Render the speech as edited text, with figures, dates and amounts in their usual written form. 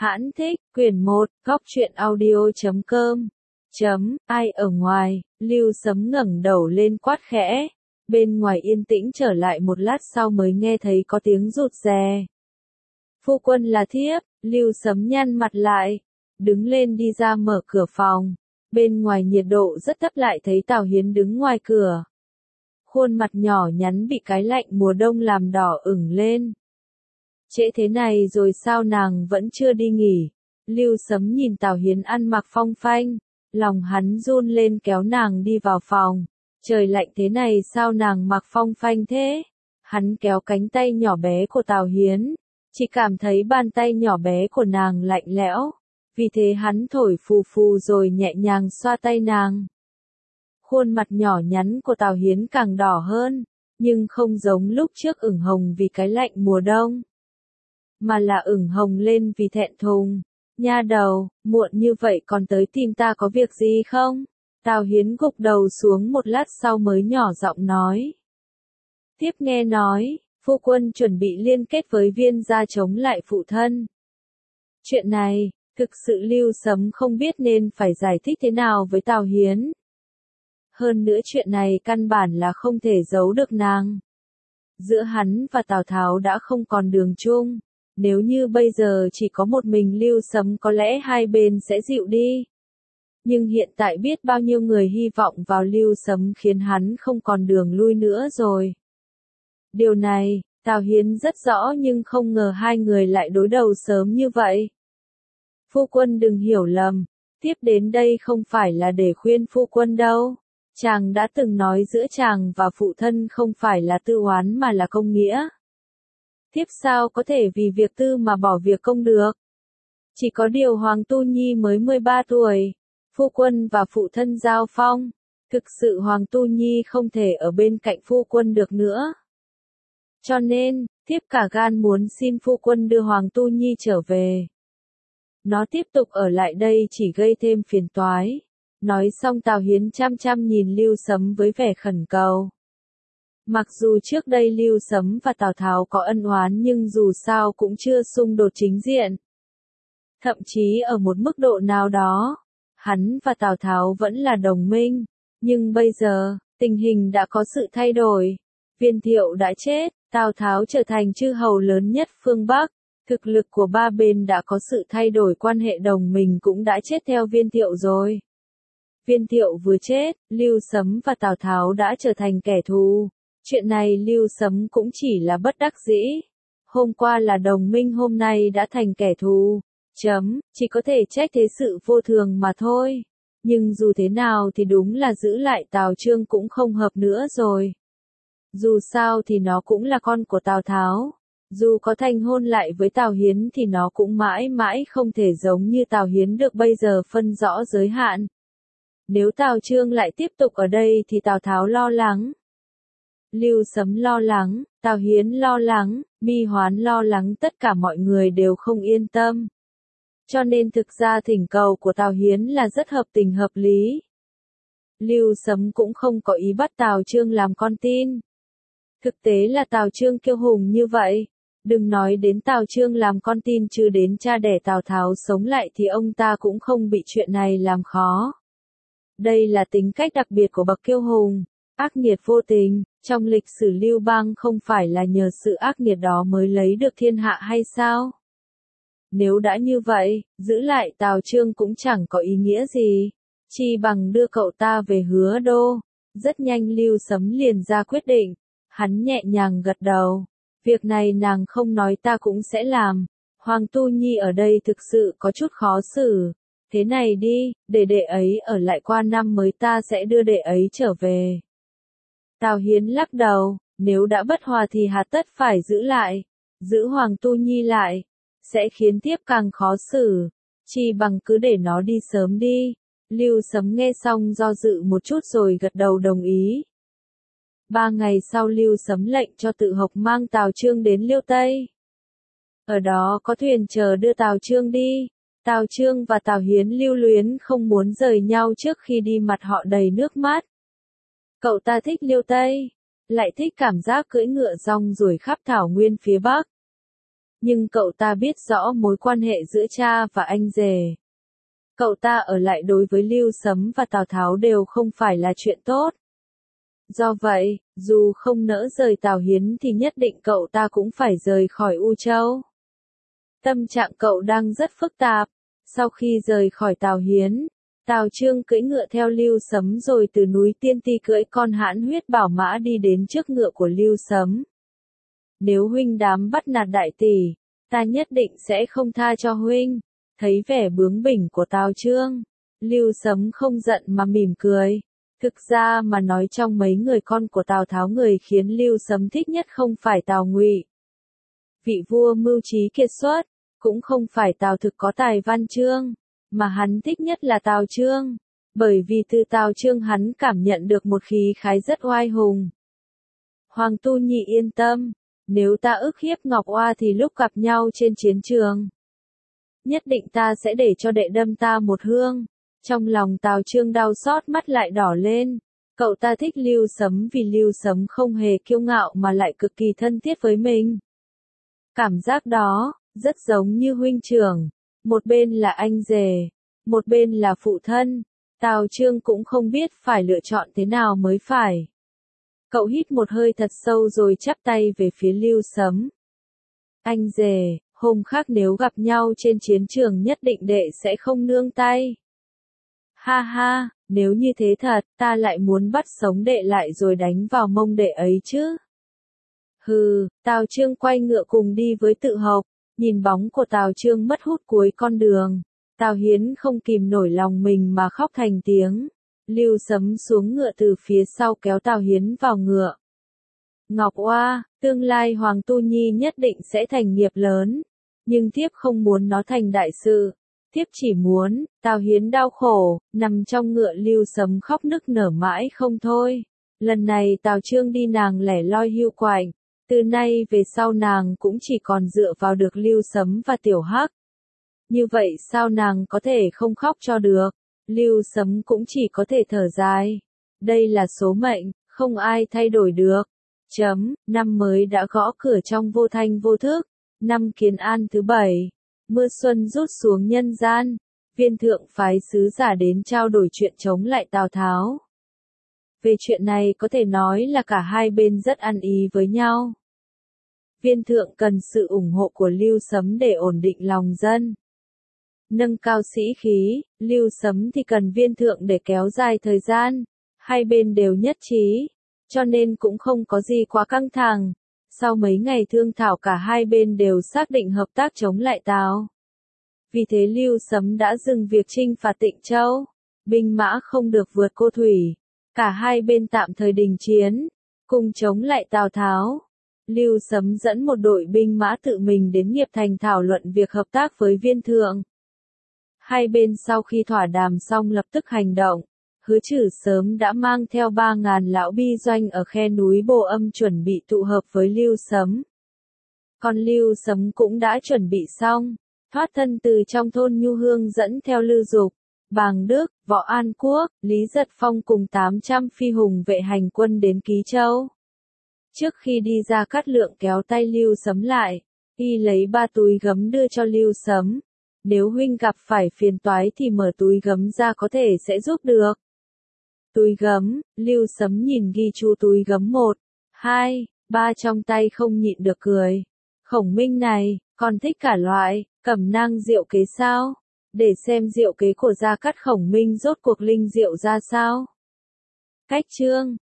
Hãn thích, quyển 1, góc truyện audio.com. Ai ở ngoài, Lưu Sấm ngẩng đầu lên quát khẽ. Bên ngoài yên tĩnh trở lại một lát sau mới nghe thấy có tiếng rụt rè. Phu quân là thiếp, Lưu Sấm nhăn mặt lại, đứng lên đi ra mở cửa phòng. Bên ngoài nhiệt độ rất thấp lại thấy Tào Hiến đứng ngoài cửa. Khuôn mặt nhỏ nhắn bị cái lạnh mùa đông làm đỏ ửng lên. Trễ thế này rồi sao nàng vẫn chưa đi nghỉ? Lưu Sấm nhìn Tào Hiến ăn mặc phong phanh, lòng hắn run lên kéo nàng đi vào phòng. Trời lạnh thế này sao nàng mặc phong phanh thế? Hắn kéo cánh tay nhỏ bé của Tào Hiến, chỉ cảm thấy bàn tay nhỏ bé của nàng lạnh lẽo, vì thế hắn thổi phù phù rồi nhẹ nhàng xoa tay nàng. Khuôn mặt nhỏ nhắn của Tào Hiến càng đỏ hơn, nhưng không giống lúc trước ửng hồng vì cái lạnh mùa đông, mà là ửng hồng lên vì thẹn thùng. Nha đầu, muộn như vậy còn tới tìm ta có việc gì không? Tào Hiến gục đầu xuống một lát sau mới nhỏ giọng nói. Tiếp nghe nói, phu quân chuẩn bị liên kết với Viên gia chống lại phụ thân. Chuyện này, thực sự Lưu Sấm không biết nên phải giải thích thế nào với Tào Hiến. Hơn nữa chuyện này căn bản là không thể giấu được nàng. Giữa hắn và Tào Tháo đã không còn đường chung. Nếu như bây giờ chỉ có một mình Lưu Sấm có lẽ hai bên sẽ dịu đi. Nhưng hiện tại biết bao nhiêu người hy vọng vào Lưu Sấm khiến hắn không còn đường lui nữa rồi. Điều này, Tào Hiến rất rõ nhưng không ngờ hai người lại đối đầu sớm như vậy. Phu quân đừng hiểu lầm, tiếp đến đây không phải là để khuyên phu quân đâu. Chàng đã từng nói giữa chàng và phụ thân không phải là tư oán mà là công nghĩa. Thiếp sao có thể vì việc tư mà bỏ việc công được? Chỉ có điều Hoàng Tu Nhi mới 13 tuổi, phu quân và phụ thân giao phong, thực sự Hoàng Tu Nhi không thể ở bên cạnh phu quân được nữa. Cho nên, thiếp cả gan muốn xin phu quân đưa Hoàng Tu Nhi trở về. Nó tiếp tục ở lại đây chỉ gây thêm phiền toái. Nói xong Tào Hiến chăm chăm nhìn Lưu Sấm với vẻ khẩn cầu. Mặc dù trước đây Lưu Sấm và Tào Tháo có ân oán nhưng dù sao cũng chưa xung đột chính diện. Thậm chí ở một mức độ nào đó, hắn và Tào Tháo vẫn là đồng minh. Nhưng bây giờ, tình hình đã có sự thay đổi. Viên Thiệu đã chết, Tào Tháo trở thành chư hầu lớn nhất phương Bắc. Thực lực của ba bên đã có sự thay đổi, quan hệ đồng minh cũng đã chết theo Viên Thiệu rồi. Viên Thiệu vừa chết, Lưu Sấm và Tào Tháo đã trở thành kẻ thù. Chuyện này Lưu Sấm cũng chỉ là bất đắc dĩ. Hôm qua là đồng minh hôm nay đã thành kẻ thù. Chỉ có thể trách thế sự vô thường mà thôi. Nhưng dù thế nào thì đúng là giữ lại Tào Chương cũng không hợp nữa rồi. Dù sao thì nó cũng là con của Tào Tháo. Dù có thành hôn lại với Tào Hiến thì nó cũng mãi mãi không thể giống như Tào Hiến được bây giờ phân rõ giới hạn. Nếu Tào Chương lại tiếp tục ở đây thì Tào Tháo lo lắng. Lưu Sấm lo lắng, Tào Hiến lo lắng, Mi Hoán lo lắng, tất cả mọi người đều không yên tâm. Cho nên thực ra thỉnh cầu của Tào Hiến là rất hợp tình hợp lý. Lưu Sấm cũng không có ý bắt Tào Chương làm con tin. Thực tế là Tào Chương kiêu hùng như vậy. Đừng nói đến Tào Chương làm con tin, chứ đến cha đẻ Tào Tháo sống lại thì ông ta cũng không bị chuyện này làm khó. Đây là tính cách đặc biệt của bậc kiêu hùng, ác nghiệt vô tình. Trong lịch sử Lưu Bang không phải là nhờ sự ác nghiệt đó mới lấy được thiên hạ hay sao? Nếu đã như vậy, giữ lại Tào Chương cũng chẳng có ý nghĩa gì. Chi bằng đưa cậu ta về Hứa Đô. Rất nhanh Lưu Sấm liền ra quyết định. Hắn nhẹ nhàng gật đầu. Việc này nàng không nói ta cũng sẽ làm. Hoàng Tu Nhi ở đây thực sự có chút khó xử. Thế này đi, để đệ ấy ở lại qua năm mới ta sẽ đưa đệ ấy trở về. Tào Hiến lắc đầu, nếu đã bất hòa thì hà tất phải giữ lại. Giữ Hoàng Tu Nhi lại, sẽ khiến tiếp càng khó xử. Chi bằng cứ để nó đi sớm đi. Lưu Sấm nghe xong do dự một chút rồi gật đầu đồng ý. 3 ngày sau Lưu Sấm lệnh cho Tự Hộc mang Tào Chương đến Liêu Tây. Ở đó có thuyền chờ đưa Tào Chương đi. Tào Chương và Tào Hiến lưu luyến không muốn rời nhau, trước khi đi mặt họ đầy nước mắt. Cậu ta thích Liêu Tây, lại thích cảm giác cưỡi ngựa rong ruổi khắp thảo nguyên phía Bắc. Nhưng cậu ta biết rõ mối quan hệ giữa cha và anh rể. Cậu ta ở lại đối với Lưu Sấm và Tào Tháo đều không phải là chuyện tốt. Do vậy, dù không nỡ rời Tào Hiến thì nhất định cậu ta cũng phải rời khỏi U Châu. Tâm trạng cậu đang rất phức tạp. Sau khi rời khỏi Tào Hiến, Tào Chương cưỡi ngựa theo Lưu Sấm rồi từ núi Tiên Ti cưỡi con hãn huyết bảo mã đi đến trước ngựa của Lưu Sấm. Nếu huynh dám bắt nạt đại tỷ, ta nhất định sẽ không tha cho huynh. Thấy vẻ bướng bỉnh của Tào Chương, Lưu Sấm không giận mà mỉm cười. Thực ra mà nói trong mấy người con của Tào Tháo người khiến Lưu Sấm thích nhất không phải Tào Ngụy, vị vua mưu trí kiệt xuất, cũng không phải Tào Thực có tài văn chương, mà hắn thích nhất là Tào Chương, bởi vì từ Tào Chương hắn cảm nhận được một khí khái rất oai hùng. Hoàng Tu Nhị yên tâm, nếu ta ức hiếp Ngọc Oa thì lúc gặp nhau trên chiến trường, nhất định ta sẽ để cho đệ đâm ta một hương. Trong lòng Tào Chương đau xót, mắt lại đỏ lên. Cậu ta thích Lưu Sấm vì Lưu Sấm không hề kiêu ngạo mà lại cực kỳ thân thiết với mình. Cảm giác đó, rất giống như huynh trưởng. Một bên là anh rể, một bên là phụ thân. Tào Chương cũng không biết phải lựa chọn thế nào mới phải. Cậu hít một hơi thật sâu rồi chắp tay về phía Lưu Sấm. Anh rể, hôm khác nếu gặp nhau trên chiến trường nhất định đệ sẽ không nương tay. Ha ha, nếu như thế thật, ta lại muốn bắt sống đệ lại rồi đánh vào mông đệ ấy chứ. Hừ, Tào Chương quay ngựa cùng đi với Tự Hộc, nhìn bóng của Tào Chương mất hút cuối con đường. Tào Hiến không kìm nổi lòng mình mà khóc thành tiếng. Lưu Sấm xuống ngựa từ phía sau kéo Tào Hiến vào ngựa. Ngọc Oa, tương lai Hoàng Tu Nhi nhất định sẽ thành nghiệp lớn, nhưng thiếp không muốn nó thành đại sự. Thiếp chỉ muốn, Tào Hiến đau khổ, nằm trong ngựa Lưu Sấm khóc nức nở mãi không thôi. Lần này Tào Chương đi nàng lẻ loi hưu quạnh, từ nay về sau nàng cũng chỉ còn dựa vào được Lưu Sấm và Tiểu Hắc. Như vậy sao nàng có thể không khóc cho được? Lưu Sấm cũng chỉ có thể thở dài. Đây là số mệnh, không ai thay đổi được. Năm mới đã gõ cửa trong vô thanh vô thức. Năm Kiến An thứ 7. Mưa xuân rút xuống nhân gian, Viên Thượng phái sứ giả đến trao đổi chuyện chống lại Tào Tháo. Về chuyện này có thể nói là cả hai bên rất ăn ý với nhau. Viên Thượng cần sự ủng hộ của Lưu Sấm để ổn định lòng dân, nâng cao sĩ khí. Lưu Sấm thì cần Viên Thượng để kéo dài thời gian. Hai bên đều nhất trí, cho nên cũng không có gì quá căng thẳng. Sau mấy ngày thương thảo cả hai bên đều xác định hợp tác chống lại Tào. Vì thế Lưu Sấm đã dừng việc chinh phạt Tịnh Châu. Binh mã không được vượt Cô Thủy. Cả hai bên tạm thời đình chiến, cùng chống lại Tào Tháo. Lưu Sấm dẫn một đội binh mã tự mình đến Nghiệp Thành thảo luận việc hợp tác với Viên Thượng. Hai bên sau khi thỏa đàm xong lập tức hành động. Hứa Trử sớm đã mang theo 3.000 lão bi doanh ở khe núi Bồ Âm chuẩn bị tụ hợp với Lưu Sấm. Còn Lưu Sấm cũng đã chuẩn bị xong, thoát thân từ trong thôn Nhu Hương dẫn theo Lư Dục, Bàng Đức, Võ An Quốc, Lý Giật Phong cùng 800 phi hùng vệ hành quân đến Ký Châu. Trước khi đi ra Cát Lượng kéo tay Lưu Sấm lại, y lấy 3 túi gấm đưa cho Lưu Sấm. Nếu huynh gặp phải phiền toái thì mở túi gấm ra có thể sẽ giúp được. Túi gấm, Lưu Sấm nhìn ghi chú túi gấm 1, 2, 3 trong tay không nhịn được cười. Khổng Minh này, còn thích cả loại, cẩm nang diệu kế sao? Để xem diệu kế của Gia Cát Khổng Minh rốt cuộc linh diệu ra sao? Cách chương